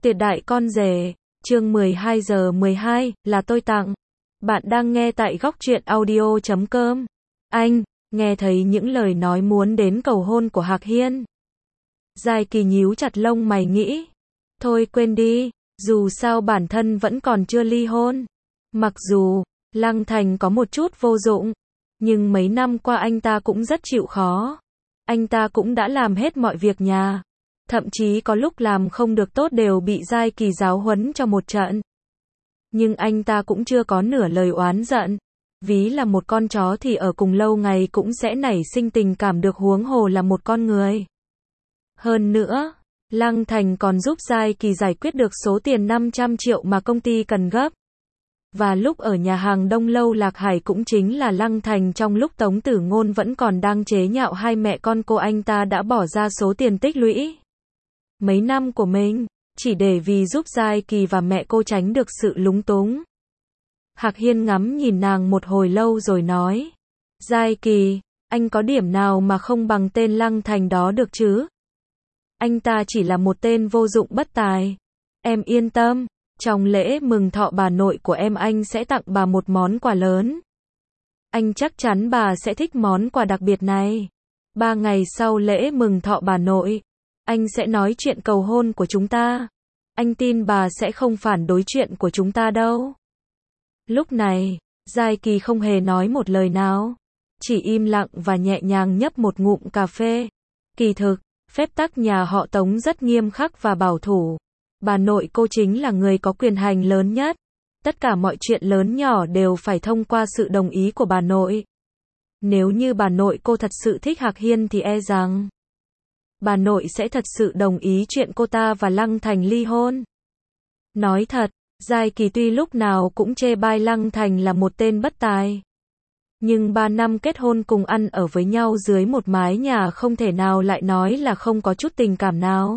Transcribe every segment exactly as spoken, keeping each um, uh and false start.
Tuyệt đại con rể, chương mười hai giờ mười hai, là tôi tặng. Bạn đang nghe tại góc truyện audio chấm com. Anh, nghe thấy những lời nói muốn đến cầu hôn của Hạc Hiên. Giai Kỳ nhíu chặt lông mày nghĩ. Thôi quên đi, dù sao bản thân vẫn còn chưa ly hôn. Mặc dù, Lăng Thành có một chút vô dụng, nhưng mấy năm qua anh ta cũng rất chịu khó. Anh ta cũng đã làm hết mọi việc nhà. Thậm chí có lúc làm không được tốt đều bị Giai Kỳ giáo huấn cho một trận. Nhưng anh ta cũng chưa có nửa lời oán giận. Ví là một con chó thì ở cùng lâu ngày cũng sẽ nảy sinh tình cảm được, huống hồ là một con người. Hơn nữa, Lăng Thành còn giúp Giai Kỳ giải quyết được số tiền năm trăm triệu mà công ty cần gấp. Và lúc ở nhà hàng Đông Lâu Lạc Hải cũng chính là Lăng Thành trong lúc Tống Tử Ngôn vẫn còn đang chế nhạo hai mẹ con cô, anh ta đã bỏ ra số tiền tích lũy mấy năm của mình, chỉ để vì giúp Giai Kỳ và mẹ cô tránh được sự lúng túng. Hạc Hiên ngắm nhìn nàng một hồi lâu rồi nói. Giai Kỳ, anh có điểm nào mà không bằng tên Lăng Thành đó được chứ? Anh ta chỉ là một tên vô dụng bất tài. Em yên tâm, trong lễ mừng thọ bà nội của em anh sẽ tặng bà một món quà lớn. Anh chắc chắn bà sẽ thích món quà đặc biệt này. Ba ngày sau lễ mừng thọ bà nội, anh sẽ nói chuyện cầu hôn của chúng ta. Anh tin bà sẽ không phản đối chuyện của chúng ta đâu. Lúc này, Giai Kỳ không hề nói một lời nào, chỉ im lặng và nhẹ nhàng nhấp một ngụm cà phê. Kỳ thực, phép tắc nhà họ Tống rất nghiêm khắc và bảo thủ. Bà nội cô chính là người có quyền hành lớn nhất. Tất cả mọi chuyện lớn nhỏ đều phải thông qua sự đồng ý của bà nội. Nếu như bà nội cô thật sự thích Hạc Hiên thì e rằng bà nội sẽ thật sự đồng ý chuyện cô ta và Lăng Thành ly hôn. Nói thật, Giai Kỳ tuy lúc nào cũng chê bai Lăng Thành là một tên bất tài. Nhưng ba năm kết hôn cùng ăn ở với nhau dưới một mái nhà không thể nào lại nói là không có chút tình cảm nào.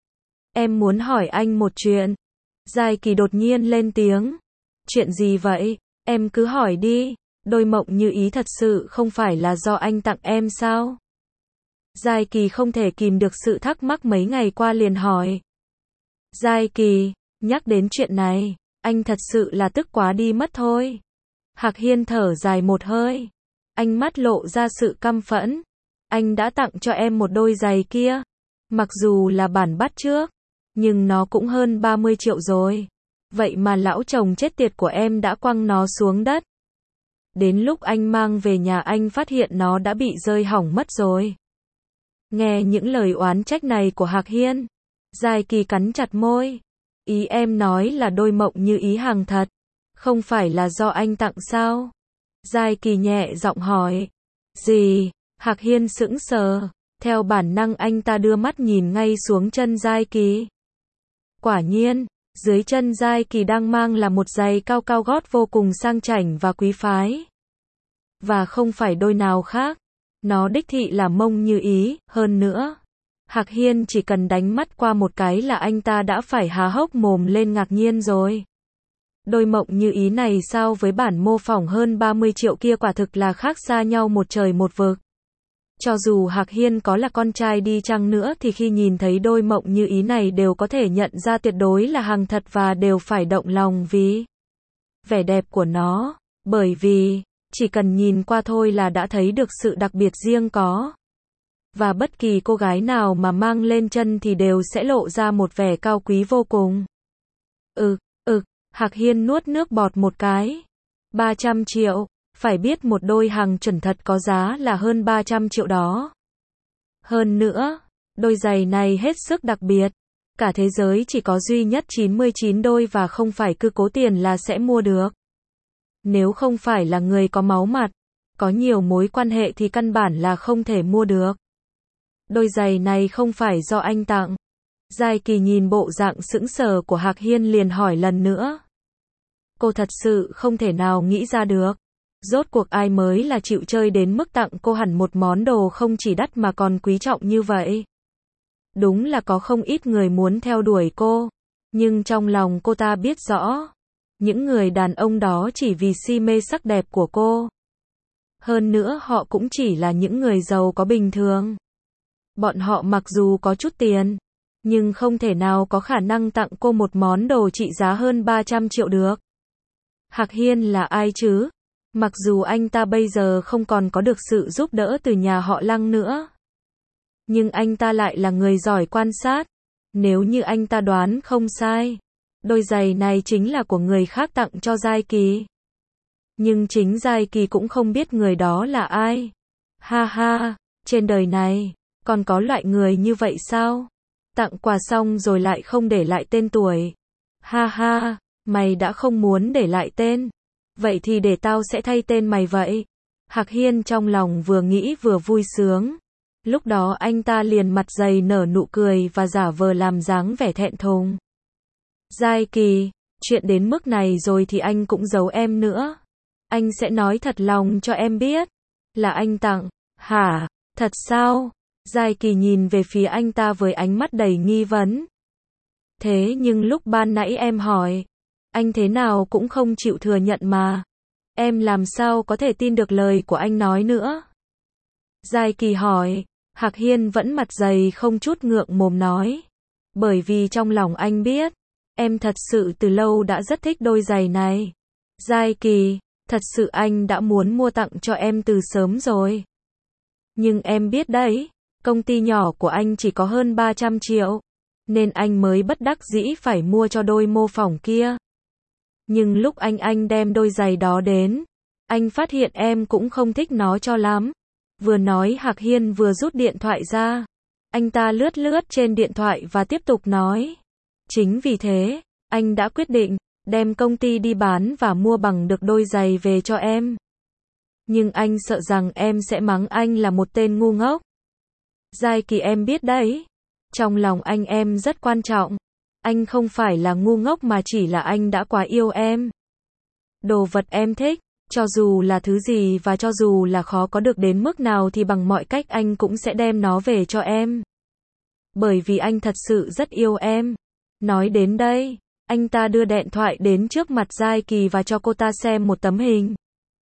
Em muốn hỏi anh một chuyện. Giai Kỳ đột nhiên lên tiếng. Chuyện gì vậy? Em cứ hỏi đi. Đôi mộng như ý thật sự không phải là do anh tặng em sao? Giai Kỳ không thể kìm được sự thắc mắc mấy ngày qua liền hỏi. Giai Kỳ, nhắc đến chuyện này, anh thật sự là tức quá đi mất thôi. Hạc Hiên thở dài một hơi. Ánh mắt lộ ra sự căm phẫn. Anh đã tặng cho em một đôi giày kia. Mặc dù là bản bắt chước, nhưng nó cũng hơn ba mươi triệu rồi. Vậy mà lão chồng chết tiệt của em đã quăng nó xuống đất. Đến lúc anh mang về nhà anh phát hiện nó đã bị rơi hỏng mất rồi. Nghe những lời oán trách này của Hạc Hiên, Giai Kỳ cắn chặt môi. Ý em nói là đôi mộng như ý hàng thật, không phải là do anh tặng sao? Giai Kỳ nhẹ giọng hỏi. Gì? Hạc Hiên sững sờ, theo bản năng anh ta đưa mắt nhìn ngay xuống chân Giai Kỳ. Quả nhiên, dưới chân Giai Kỳ đang mang là một giày cao cao gót vô cùng sang chảnh và quý phái. Và không phải đôi nào khác, nó đích thị là mông như ý, hơn nữa. Hạc Hiên chỉ cần đánh mắt qua một cái là anh ta đã phải há hốc mồm lên ngạc nhiên rồi. Đôi mộng như ý này sao với bản mô phỏng hơn ba mươi triệu kia quả thực là khác xa nhau một trời một vực. Cho dù Hạc Hiên có là con trai đi chăng nữa thì khi nhìn thấy đôi mộng như ý này đều có thể nhận ra tuyệt đối là hàng thật và đều phải động lòng vì vẻ đẹp của nó. Bởi vì, chỉ cần nhìn qua thôi là đã thấy được sự đặc biệt riêng có. Và bất kỳ cô gái nào mà mang lên chân thì đều sẽ lộ ra một vẻ cao quý vô cùng. Ừ, ừ, Hạc Hiên nuốt nước bọt một cái. ba trăm triệu, phải biết một đôi hàng chuẩn thật có giá là hơn ba trăm triệu đó. Hơn nữa, đôi giày này hết sức đặc biệt. Cả thế giới chỉ có duy nhất chín mươi chín đôi và không phải cứ cố tiền là sẽ mua được. Nếu không phải là người có máu mặt, có nhiều mối quan hệ thì căn bản là không thể mua được. Đôi giày này không phải do anh tặng. Giai Kỳ nhìn bộ dạng sững sờ của Hạc Hiên liền hỏi lần nữa. Cô thật sự không thể nào nghĩ ra được. Rốt cuộc ai mới là chịu chơi đến mức tặng cô hẳn một món đồ không chỉ đắt mà còn quý trọng như vậy. Đúng là có không ít người muốn theo đuổi cô. Nhưng trong lòng cô ta biết rõ. Những người đàn ông đó chỉ vì si mê sắc đẹp của cô. Hơn nữa họ cũng chỉ là những người giàu có bình thường. Bọn họ mặc dù có chút tiền, nhưng không thể nào có khả năng tặng cô một món đồ trị giá hơn ba trăm triệu được. Hạc Hiên là ai chứ? Mặc dù anh ta bây giờ không còn có được sự giúp đỡ từ nhà họ Lăng nữa, nhưng anh ta lại là người giỏi quan sát. Nếu như anh ta đoán không sai, đôi giày này chính là của người khác tặng cho Giai Kỳ. Nhưng chính Giai Kỳ cũng không biết người đó là ai. Ha ha, trên đời này, còn có loại người như vậy sao? Tặng quà xong rồi lại không để lại tên tuổi. Ha ha, mày đã không muốn để lại tên. Vậy thì để tao sẽ thay tên mày vậy. Hạc Hiên trong lòng vừa nghĩ vừa vui sướng. Lúc đó anh ta liền mặt dày nở nụ cười và giả vờ làm dáng vẻ thẹn thùng. Giai Kỳ, chuyện đến mức này rồi thì anh cũng giấu em nữa. Anh sẽ nói thật lòng cho em biết. Là anh tặng. Hả? Thật sao? Giai Kỳ nhìn về phía anh ta với ánh mắt đầy nghi vấn. Thế nhưng lúc ban nãy em hỏi, anh thế nào cũng không chịu thừa nhận mà. Em làm sao có thể tin được lời của anh nói nữa? Giai Kỳ hỏi. Hạc Hiên vẫn mặt dày không chút ngượng mồm nói. Bởi vì trong lòng anh biết, em thật sự từ lâu đã rất thích đôi giày này. Giai Kỳ, thật sự anh đã muốn mua tặng cho em từ sớm rồi. Nhưng em biết đấy, công ty nhỏ của anh chỉ có hơn ba trăm triệu, nên anh mới bất đắc dĩ phải mua cho đôi mô phỏng kia. Nhưng lúc anh anh đem đôi giày đó đến, anh phát hiện em cũng không thích nó cho lắm. Vừa nói Hạc Hiên vừa rút điện thoại ra. Anh ta lướt lướt trên điện thoại và tiếp tục nói. Chính vì thế, anh đã quyết định đem công ty đi bán và mua bằng được đôi giày về cho em. Nhưng anh sợ rằng em sẽ mắng anh là một tên ngu ngốc. Giai Kỳ, em biết đấy, trong lòng anh em rất quan trọng. Anh không phải là ngu ngốc mà chỉ là anh đã quá yêu em. Đồ vật em thích, cho dù là thứ gì và cho dù là khó có được đến mức nào thì bằng mọi cách anh cũng sẽ đem nó về cho em. Bởi vì anh thật sự rất yêu em. Nói đến đây, anh ta đưa điện thoại đến trước mặt Giai Kỳ và cho cô ta xem một tấm hình.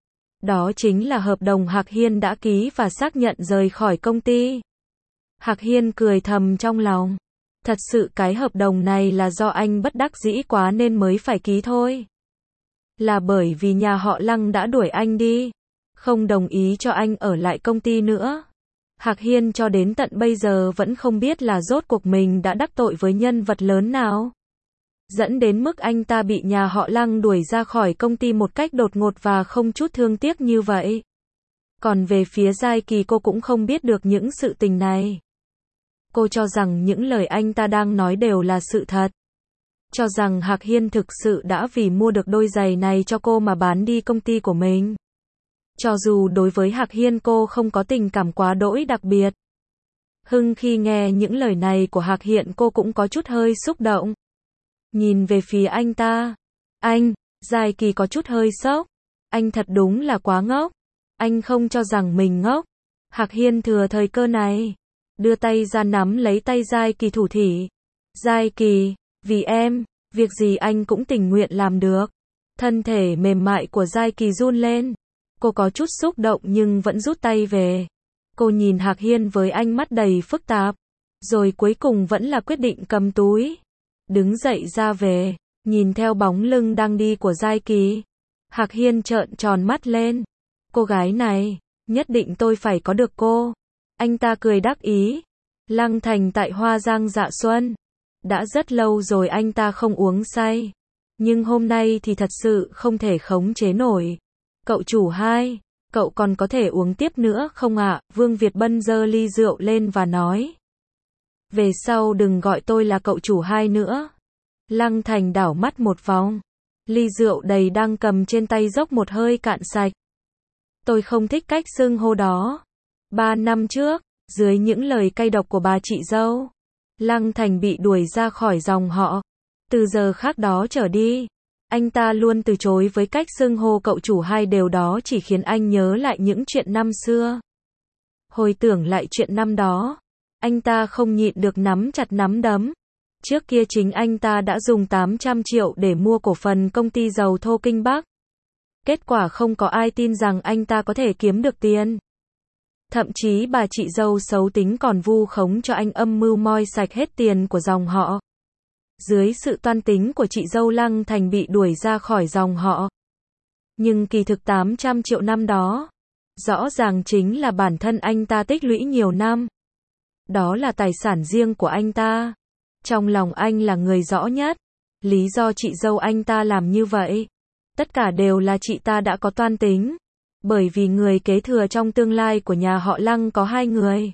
Đó chính là hợp đồng Hạc Hiên đã ký và xác nhận rời khỏi công ty. Hạc Hiên cười thầm trong lòng. Thật sự cái hợp đồng này là do anh bất đắc dĩ quá nên mới phải ký thôi. Là bởi vì nhà họ Lăng đã đuổi anh đi, không đồng ý cho anh ở lại công ty nữa. Hạc Hiên cho đến tận bây giờ vẫn không biết là rốt cuộc mình đã đắc tội với nhân vật lớn nào, dẫn đến mức anh ta bị nhà họ Lăng đuổi ra khỏi công ty một cách đột ngột và không chút thương tiếc như vậy. Còn về phía Giai Kỳ, cô cũng không biết được những sự tình này. Cô cho rằng những lời anh ta đang nói đều là sự thật. Cho rằng Hạc Hiên thực sự đã vì mua được đôi giày này cho cô mà bán đi công ty của mình. Cho dù đối với Hạc Hiên cô không có tình cảm quá đỗi đặc biệt. Hưng khi nghe những lời này của Hạc Hiên cô cũng có chút hơi xúc động. Nhìn về phía anh ta. Anh, Giai Kỳ có chút hơi sốc. Anh thật đúng là quá ngốc. Anh không cho rằng mình ngốc. Hạc Hiên thừa thời cơ này, đưa tay ra nắm lấy tay Giai Kỳ thủ thỉ. Giai Kỳ, vì em, việc gì anh cũng tình nguyện làm được. Thân thể mềm mại của Giai Kỳ run lên. Cô có chút xúc động nhưng vẫn rút tay về. Cô nhìn Hạc Hiên với ánh mắt đầy phức tạp. Rồi cuối cùng vẫn là quyết định cầm túi. Đứng dậy ra về, nhìn theo bóng lưng đang đi của Giai Kỳ. Hạc Hiên trợn tròn mắt lên. Cô gái này, nhất định tôi phải có được cô. Anh ta cười đắc ý. Lăng Thành tại Hoa Giang Dạ Xuân. Đã rất lâu rồi anh ta không uống say. Nhưng hôm nay thì thật sự không thể khống chế nổi. Cậu chủ hai, cậu còn có thể uống tiếp nữa không ạ? Vương Việt Bân giơ ly rượu lên và nói. Về sau đừng gọi tôi là cậu chủ hai nữa. Lăng Thành đảo mắt một vòng. Ly rượu đầy đang cầm trên tay dốc một hơi cạn sạch. Tôi không thích cách xưng hô đó. Ba năm trước, dưới những lời cay độc của bà chị dâu, Lăng Thành bị đuổi ra khỏi dòng họ. Từ giờ khác đó trở đi, anh ta luôn từ chối với cách xưng hô cậu chủ hai, điều đó chỉ khiến anh nhớ lại những chuyện năm xưa. Hồi tưởng lại chuyện năm đó, anh ta không nhịn được nắm chặt nắm đấm. Trước kia chính anh ta đã dùng tám trăm triệu để mua cổ phần công ty dầu thô Kinh Bắc. Kết quả không có ai tin rằng anh ta có thể kiếm được tiền. Thậm chí bà chị dâu xấu tính còn vu khống cho anh âm mưu moi sạch hết tiền của dòng họ. Dưới sự toan tính của chị dâu, Lăng Thành bị đuổi ra khỏi dòng họ. Nhưng kỳ thực tám trăm triệu năm đó, rõ ràng chính là bản thân anh ta tích lũy nhiều năm. Đó là tài sản riêng của anh ta. Trong lòng anh là người rõ nhất. Lý do chị dâu anh ta làm như vậy, tất cả đều là chị ta đã có toan tính. Bởi vì người kế thừa trong tương lai của nhà họ Lăng có hai người.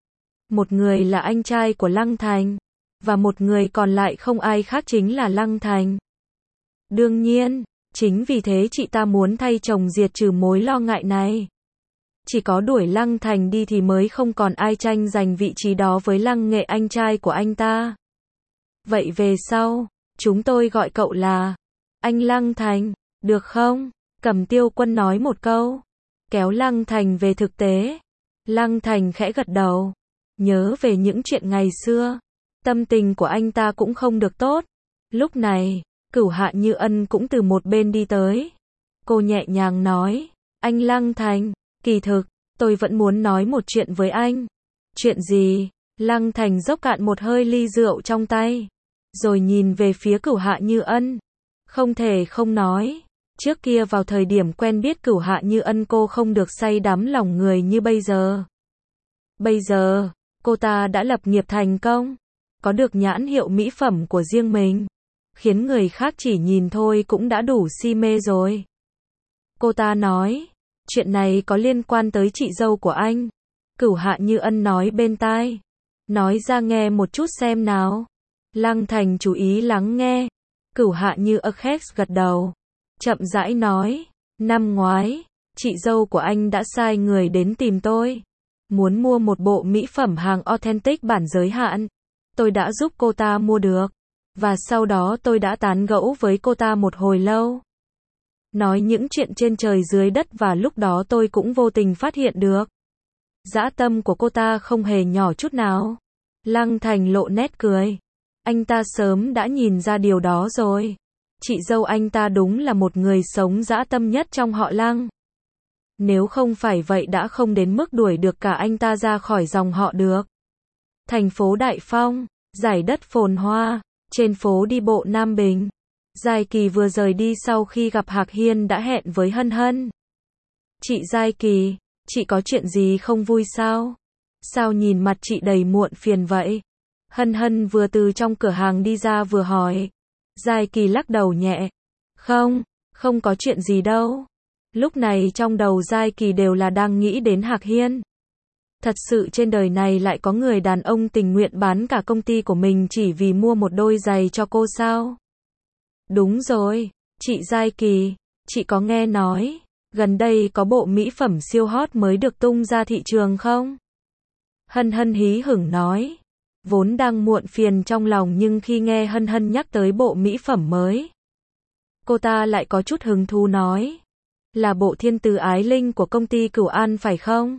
Một người là anh trai của Lăng Thành, và một người còn lại không ai khác chính là Lăng Thành. Đương nhiên, chính vì thế chị ta muốn thay chồng diệt trừ mối lo ngại này. Chỉ có đuổi Lăng Thành đi thì mới không còn ai tranh giành vị trí đó với Lăng Nghệ, anh trai của anh ta. Vậy về sau, chúng tôi gọi cậu là anh Lăng Thành, được không? Cầm Tiêu Quân nói một câu, kéo Lăng Thành về thực tế. Lăng Thành khẽ gật đầu, nhớ về những chuyện ngày xưa. Tâm tình của anh ta cũng không được tốt. Lúc này, Cửu Hạ Như Ân cũng từ một bên đi tới. Cô nhẹ nhàng nói, anh Lăng Thành, kỳ thực, tôi vẫn muốn nói một chuyện với anh. Chuyện gì? Lăng Thành dốc cạn một hơi ly rượu trong tay, rồi nhìn về phía Cửu Hạ Như Ân. Không thể không nói, trước kia vào thời điểm quen biết Cửu Hạ Như Ân cô không được say đắm lòng người như bây giờ. Bây giờ, cô ta đã lập nghiệp thành công, có được nhãn hiệu mỹ phẩm của riêng mình, khiến người khác chỉ nhìn thôi cũng đã đủ si mê rồi. Cô ta nói, chuyện này có liên quan tới chị dâu của anh. Cửu Hạ Như Ân nói bên tai, nói ra nghe một chút xem nào. Lăng Thành chú ý lắng nghe. Cửu Hạ Như Ân gật đầu, chậm rãi nói, năm ngoái, chị dâu của anh đã sai người đến tìm tôi, muốn mua một bộ mỹ phẩm hàng authentic bản giới hạn. Tôi đã giúp cô ta mua được, và sau đó tôi đã tán gẫu với cô ta một hồi lâu, nói những chuyện trên trời dưới đất, và lúc đó tôi cũng vô tình phát hiện được dã tâm của cô ta không hề nhỏ chút nào. Lăng Thành lộ nét cười, anh ta sớm đã nhìn ra điều đó rồi. Chị dâu anh ta đúng là một người sống dã tâm nhất trong họ Lăng. Nếu không phải vậy đã không đến mức đuổi được cả anh ta ra khỏi dòng họ được. Thành phố Đại Phong, dải đất phồn hoa, trên phố đi bộ Nam Bình, Giai Kỳ vừa rời đi sau khi gặp Hạc Hiên đã hẹn với Hân Hân. Chị Giai Kỳ, chị có chuyện gì không vui sao? Sao nhìn mặt chị đầy muộn phiền vậy? Hân Hân vừa từ trong cửa hàng đi ra vừa hỏi. Giai Kỳ lắc đầu nhẹ. Không, không có chuyện gì đâu. Lúc này trong đầu Giai Kỳ đều là đang nghĩ đến Hạc Hiên. Thật sự trên đời này lại có người đàn ông tình nguyện bán cả công ty của mình chỉ vì mua một đôi giày cho cô sao? Đúng rồi, chị Giai Kỳ, chị có nghe nói, gần đây có bộ mỹ phẩm siêu hot mới được tung ra thị trường không? Hân Hân hí hửng nói, vốn đang muộn phiền trong lòng nhưng khi nghe Hân Hân nhắc tới bộ mỹ phẩm mới, cô ta lại có chút hứng thú nói, là bộ Thiên Từ Ái Linh của công ty Cửu An phải không?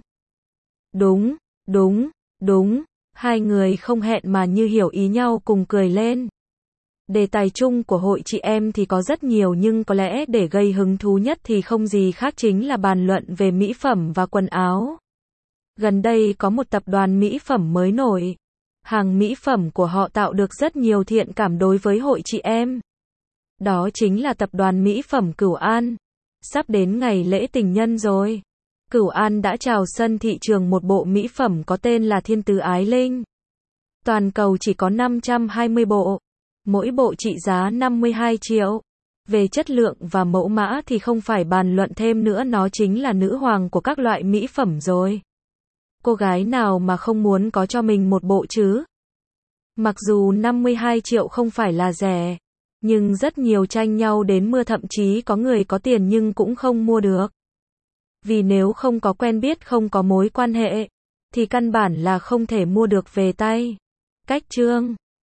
Đúng, đúng, đúng, hai người không hẹn mà như hiểu ý nhau cùng cười lên. Đề tài chung của hội chị em thì có rất nhiều nhưng có lẽ để gây hứng thú nhất thì không gì khác chính là bàn luận về mỹ phẩm và quần áo. Gần đây có một tập đoàn mỹ phẩm mới nổi. Hàng mỹ phẩm của họ tạo được rất nhiều thiện cảm đối với hội chị em. Đó chính là tập đoàn mỹ phẩm Cửu An. Sắp đến ngày lễ tình nhân rồi. Cửu An đã chào sân thị trường một bộ mỹ phẩm có tên là Thiên Từ Ái Linh. Toàn cầu chỉ có năm trăm hai mươi bộ. Mỗi bộ trị giá năm mươi hai triệu. Về chất lượng và mẫu mã thì không phải bàn luận thêm nữa, nó chính là nữ hoàng của các loại mỹ phẩm rồi. Cô gái nào mà không muốn có cho mình một bộ chứ? Mặc dù năm mươi hai triệu không phải là rẻ, nhưng rất nhiều tranh nhau đến mua, thậm chí có người có tiền nhưng cũng không mua được. Vì nếu không có quen biết, không có mối quan hệ, thì căn bản là không thể mua được về tay. Cách chương